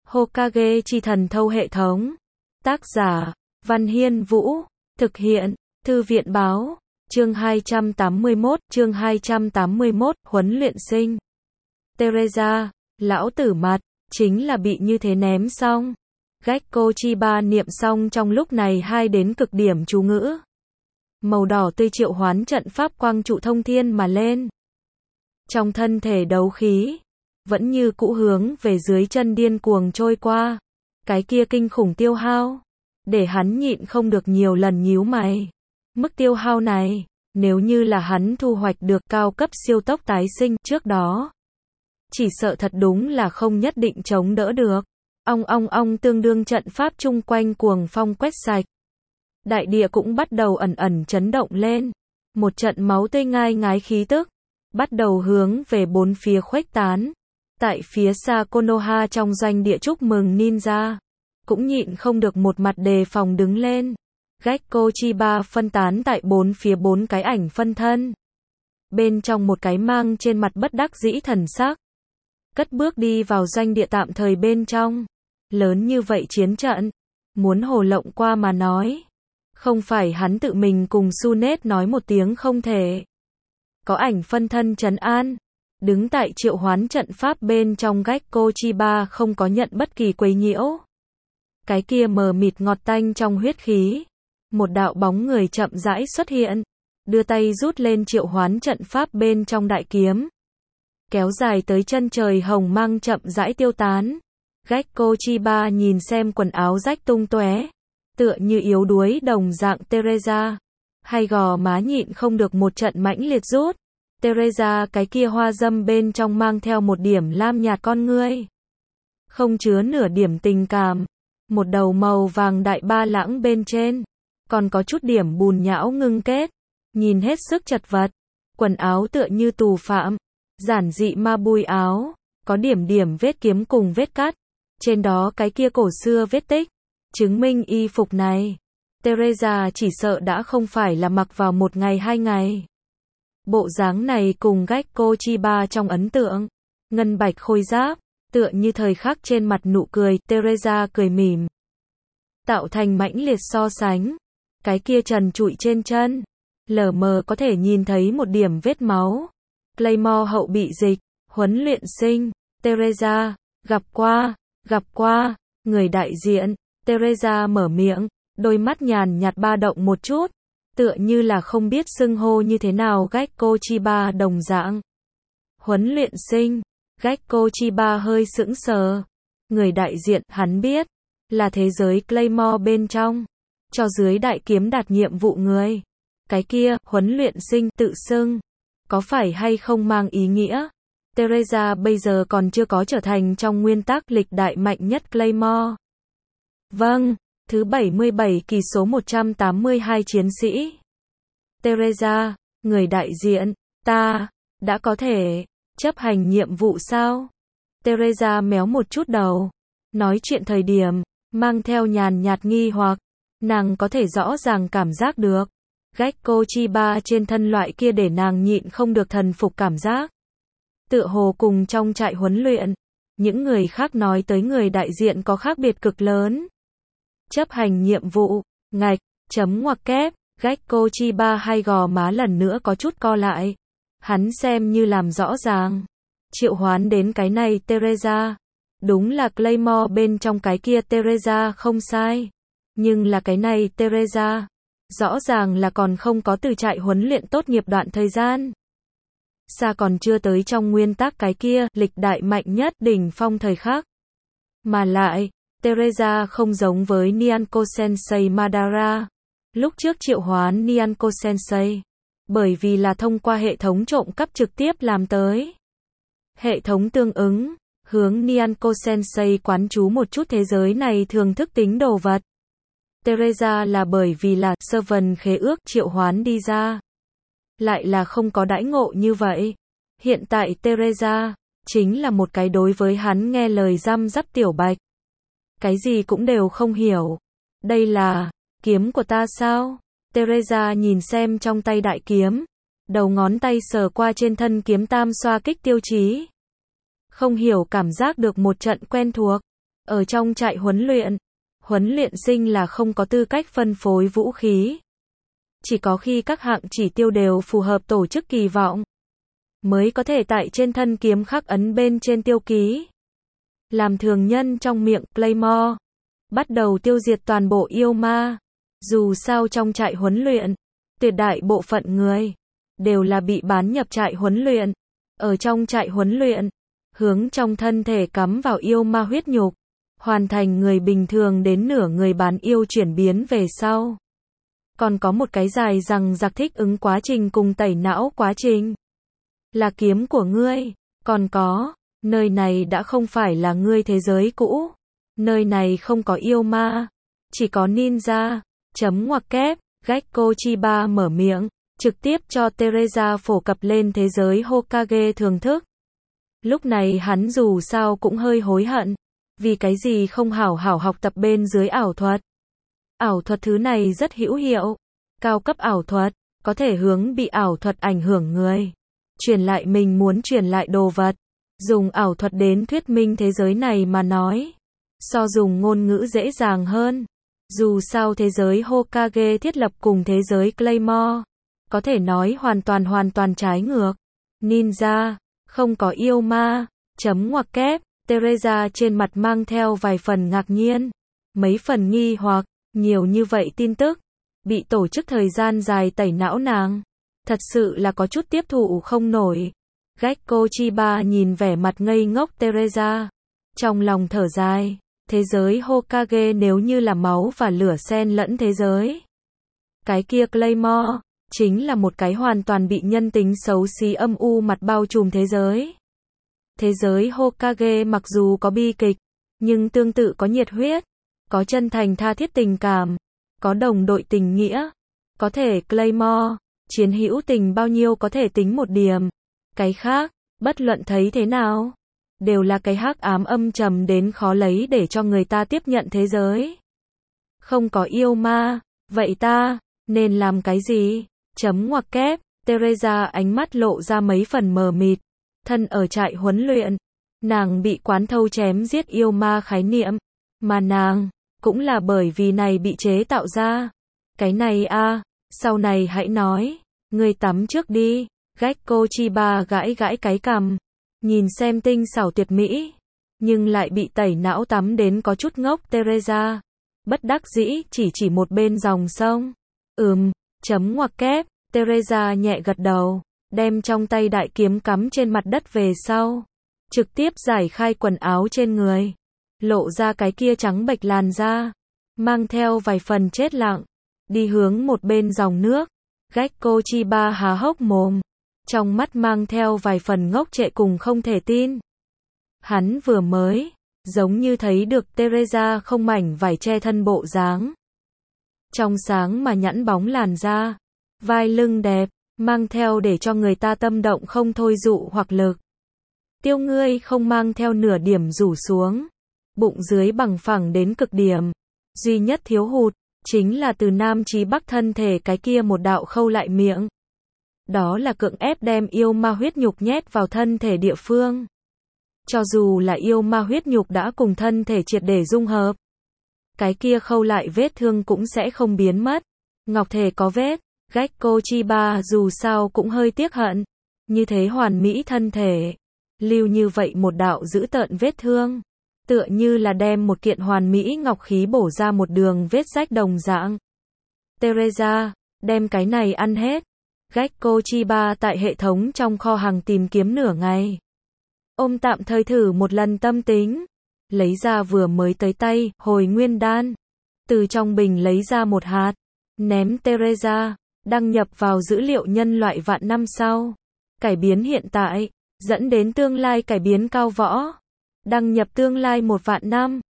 Hokage chi thần thâu hệ thống. Tác giả, Văn Hiên Vũ. Thực hiện, Thư viện Báo. Chương 281, huấn luyện sinh. Teresa, lão tử mặt, chính là bị như thế ném xong. Gekko Chiba niệm xong trong lúc này hai đến cực điểm chú ngữ. Màu đỏ tươi triệu hoán trận pháp quang trụ thông thiên mà lên. Trong thân thể đấu khí, vẫn như cũ hướng về dưới chân điên cuồng trôi qua. Cái kia kinh khủng tiêu hao, để hắn nhịn không được nhiều lần nhíu mày. Mức tiêu hao này, nếu như là hắn thu hoạch được cao cấp siêu tốc tái sinh trước đó, chỉ sợ thật đúng là không nhất định chống đỡ được. Ong tương đương trận pháp chung quanh cuồng phong quét sạch. Đại địa cũng bắt đầu ẩn ẩn chấn động lên. Một trận máu tươi ngai ngái khí tức, bắt đầu hướng về bốn phía khuếch tán. Tại phía xa Konoha trong doanh địa chúc mừng ninja, cũng nhịn không được một mặt đề phòng đứng lên. Gekko Chiba phân tán tại bốn phía bốn cái ảnh phân thân. Bên trong một cái mang trên mặt bất đắc dĩ thần sắc. Cất bước đi vào doanh địa tạm thời bên trong. Lớn như vậy chiến trận, muốn hồ lộng qua mà nói. Không phải hắn tự mình cùng Sunet nói một tiếng không thể. Có ảnh phân thân trấn an. Đứng tại triệu hoán trận pháp bên trong Gekko Chiba không có nhận bất kỳ quấy nhiễu. Cái kia mờ mịt ngọt tanh trong huyết khí. Một đạo bóng người chậm rãi xuất hiện. Đưa tay rút lên triệu hoán trận pháp bên trong đại kiếm. Kéo dài tới chân trời hồng mang chậm rãi tiêu tán. Gekko Chiba nhìn xem quần áo rách tung tóe, tựa như yếu đuối đồng dạng Teresa. Hay gò má nhịn không được một trận mãnh liệt rút. Teresa cái kia hoa dâm bên trong mang theo một điểm lam nhạt con ngươi. Không chứa nửa điểm tình cảm. Một đầu màu vàng đại ba lãng bên trên. Còn có chút điểm bùn nhão ngưng kết. Nhìn hết sức chật vật. Quần áo tựa như tù phạm. Giản dị ma bui áo. Có điểm điểm vết kiếm cùng vết cắt. Trên đó cái kia cổ xưa vết tích. Chứng minh y phục này. Teresa chỉ sợ đã không phải là mặc vào một ngày hai ngày. Bộ dáng này cùng Gekko Chiba trong ấn tượng. Ngân bạch khôi giáp. Tựa như thời khắc trên mặt nụ cười. Teresa cười mỉm. Tạo thành mãnh liệt so sánh. Cái kia trần trụi trên chân. Lờ mờ có thể nhìn thấy một điểm vết máu. Claymore hậu bị dịch. Huấn luyện sinh. Teresa. Gặp qua. Người đại diện. Teresa mở miệng. Đôi mắt nhàn nhạt ba động một chút. Tựa như là không biết xưng hô như thế nào Gekko Chiba đồng dạng. Huấn luyện sinh. Gekko Chiba hơi sững sờ. Người đại diện, hắn biết. Là thế giới Claymore bên trong. Cho dưới đại kiếm đạt nhiệm vụ người. Cái kia, huấn luyện sinh tự xưng. Có phải hay không mang ý nghĩa? Teresa bây giờ còn chưa có trở thành trong nguyên tắc lịch đại mạnh nhất Claymore. Vâng, thứ 77 kỳ số 182 chiến sĩ. Teresa, người đại diện, ta, đã có thể chấp hành nhiệm vụ sao? Teresa méo một chút đầu. Nói chuyện thời điểm, mang theo nhàn nhạt nghi hoặc. Nàng có thể rõ ràng cảm giác được. Gekko Chiba trên thân loại kia để nàng nhịn không được thần phục cảm giác. Tựa hồ cùng trong trại huấn luyện, những người khác nói tới người đại diện có khác biệt cực lớn. Chấp hành nhiệm vụ, ngạch, chấm ngoặc kép, Gekko Chiba hai gò má lần nữa có chút co lại. Hắn xem như làm rõ ràng. Triệu hoán đến cái này Teresa. Đúng là Claymore bên trong cái kia Teresa không sai. Nhưng là cái này Teresa. Rõ ràng là còn không có từ trại huấn luyện tốt nghiệp đoạn thời gian. Xa còn chưa tới trong nguyên tắc cái kia, lịch đại mạnh nhất đỉnh phong thời khắc. Mà lại, Teresa không giống với Nyanko Sensei Madara. Lúc trước triệu hoán Nyanko Sensei. Bởi vì là thông qua hệ thống trộm cắp trực tiếp làm tới. Hệ thống tương ứng, hướng Nyanko Sensei quán chú một chút thế giới này thường thức tính đồ vật. Teresa là bởi vì là Servant khế ước triệu hoán đi ra. Lại là không có đãi ngộ như vậy. Hiện tại Teresa, chính là một cái đối với hắn nghe lời răm rắp tiểu bạch. Cái gì cũng đều không hiểu. Đây là, kiếm của ta sao? Teresa nhìn xem trong tay đại kiếm. Đầu ngón tay sờ qua trên thân kiếm tam xoa kích tiêu chí. Không hiểu cảm giác được một trận quen thuộc. Ở trong trại huấn luyện sinh là không có tư cách phân phối vũ khí. Chỉ có khi các hạng chỉ tiêu đều phù hợp tổ chức kỳ vọng, mới có thể tại trên thân kiếm khắc ấn bên trên tiêu ký. Làm thường nhân trong miệng Claymore, bắt đầu tiêu diệt toàn bộ yêu ma. Dù sao trong trại huấn luyện, tuyệt đại bộ phận người đều là bị bán nhập trại huấn luyện. Ở trong trại huấn luyện, hướng trong thân thể cắm vào yêu ma huyết nhục, hoàn thành người bình thường đến nửa người bán yêu chuyển biến về sau. Còn có một cái dài rằng giặc thích ứng quá trình cùng tẩy não quá trình. Là kiếm của ngươi. Còn có, nơi này đã không phải là ngươi thế giới cũ. Nơi này không có yêu ma, chỉ có ninja. Chấm ngoặc kép, Gekko Chiba mở miệng, trực tiếp cho Teresa phổ cập lên thế giới Hokage thưởng thức. Lúc này hắn dù sao cũng hơi hối hận, vì cái gì không hảo hảo học tập bên dưới ảo thuật. Ảo thuật thứ này rất hữu hiệu, cao cấp ảo thuật, có thể hướng bị ảo thuật ảnh hưởng người, truyền lại mình muốn truyền lại đồ vật, dùng ảo thuật đến thuyết minh thế giới này mà nói, so dùng ngôn ngữ dễ dàng hơn. Dù sao thế giới Hokage thiết lập cùng thế giới Claymore, có thể nói hoàn toàn trái ngược. Ninja, không có yêu ma, chấm ngoặc kép, Teresa trên mặt mang theo vài phần ngạc nhiên, mấy phần nghi hoặc, nhiều như vậy tin tức, bị tổ chức thời gian dài tẩy não nàng, thật sự là có chút tiếp thụ không nổi. Gekko Chiba nhìn vẻ mặt ngây ngốc Teresa, trong lòng thở dài. Thế giới Hokage nếu như là máu và lửa xen lẫn thế giới. Cái kia Claymore, chính là một cái hoàn toàn bị nhân tính xấu xí âm u mặt bao trùm thế giới. Thế giới Hokage mặc dù có bi kịch, nhưng tương tự có nhiệt huyết, có chân thành tha thiết tình cảm, có đồng đội tình nghĩa. Có thể Claymore, chiến hữu tình bao nhiêu có thể tính một điểm. Cái khác, bất luận thấy thế nào, đều là cái hắc ám âm trầm đến khó lấy để cho người ta tiếp nhận thế giới. Không có yêu ma, vậy ta nên làm cái gì? Chấm ngoặc kép, Teresa ánh mắt lộ ra mấy phần mờ mịt. Thân ở trại huấn luyện, nàng bị quán thâu chém giết yêu ma khái niệm, mà nàng cũng là bởi vì này bị chế tạo ra. Cái này sau này hãy nói, ngươi tắm trước đi. Gekko Chiba gãi gãi cái cằm, nhìn xem tinh xảo tuyệt mỹ, nhưng lại bị tẩy não tắm đến có chút ngốc Teresa. Bất đắc dĩ chỉ một bên dòng sông. Chấm ngoặc kép, Teresa nhẹ gật đầu, đem trong tay đại kiếm cắm trên mặt đất về sau, trực tiếp giải khai quần áo trên người, lộ ra cái kia trắng bệch làn da, mang theo vài phần chết lặng, đi hướng một bên dòng nước. Gekko Chiba há hốc mồm, trong mắt mang theo vài phần ngốc trệ cùng không thể tin. Hắn vừa mới, giống như thấy được Teresa không mảnh vải che thân bộ dáng. Trong sáng mà nhẵn bóng làn da, vai lưng đẹp, mang theo để cho người ta tâm động không thôi dụ hoặc lực. Tiêu ngươi không mang theo nửa điểm rủ xuống, bụng dưới bằng phẳng đến cực điểm. Duy nhất thiếu hụt, chính là từ nam chí bắc thân thể cái kia một đạo khâu lại miệng. Đó là cưỡng ép đem yêu ma huyết nhục nhét vào thân thể địa phương. Cho dù là yêu ma huyết nhục đã cùng thân thể triệt để dung hợp, cái kia khâu lại vết thương cũng sẽ không biến mất. Ngọc thể có vết, Gekko Chiba dù sao cũng hơi tiếc hận. Như thế hoàn mỹ thân thể, lưu như vậy một đạo dữ tợn vết thương, tựa như là đem một kiện hoàn mỹ ngọc khí bổ ra một đường vết rách đồng dạng. Teresa, đem cái này ăn hết. Gekko Chiba tại hệ thống trong kho hàng tìm kiếm nửa ngày. Ôm tạm thời thử một lần tâm tính. Lấy ra vừa mới tới tay, hồi nguyên đan. Từ trong bình lấy ra một hạt. Ném Teresa, đăng nhập vào dữ liệu nhân loại vạn năm sau. Cải biến hiện tại, dẫn đến tương lai cải biến cao võ. Đăng nhập tương lai 1 vạn năm.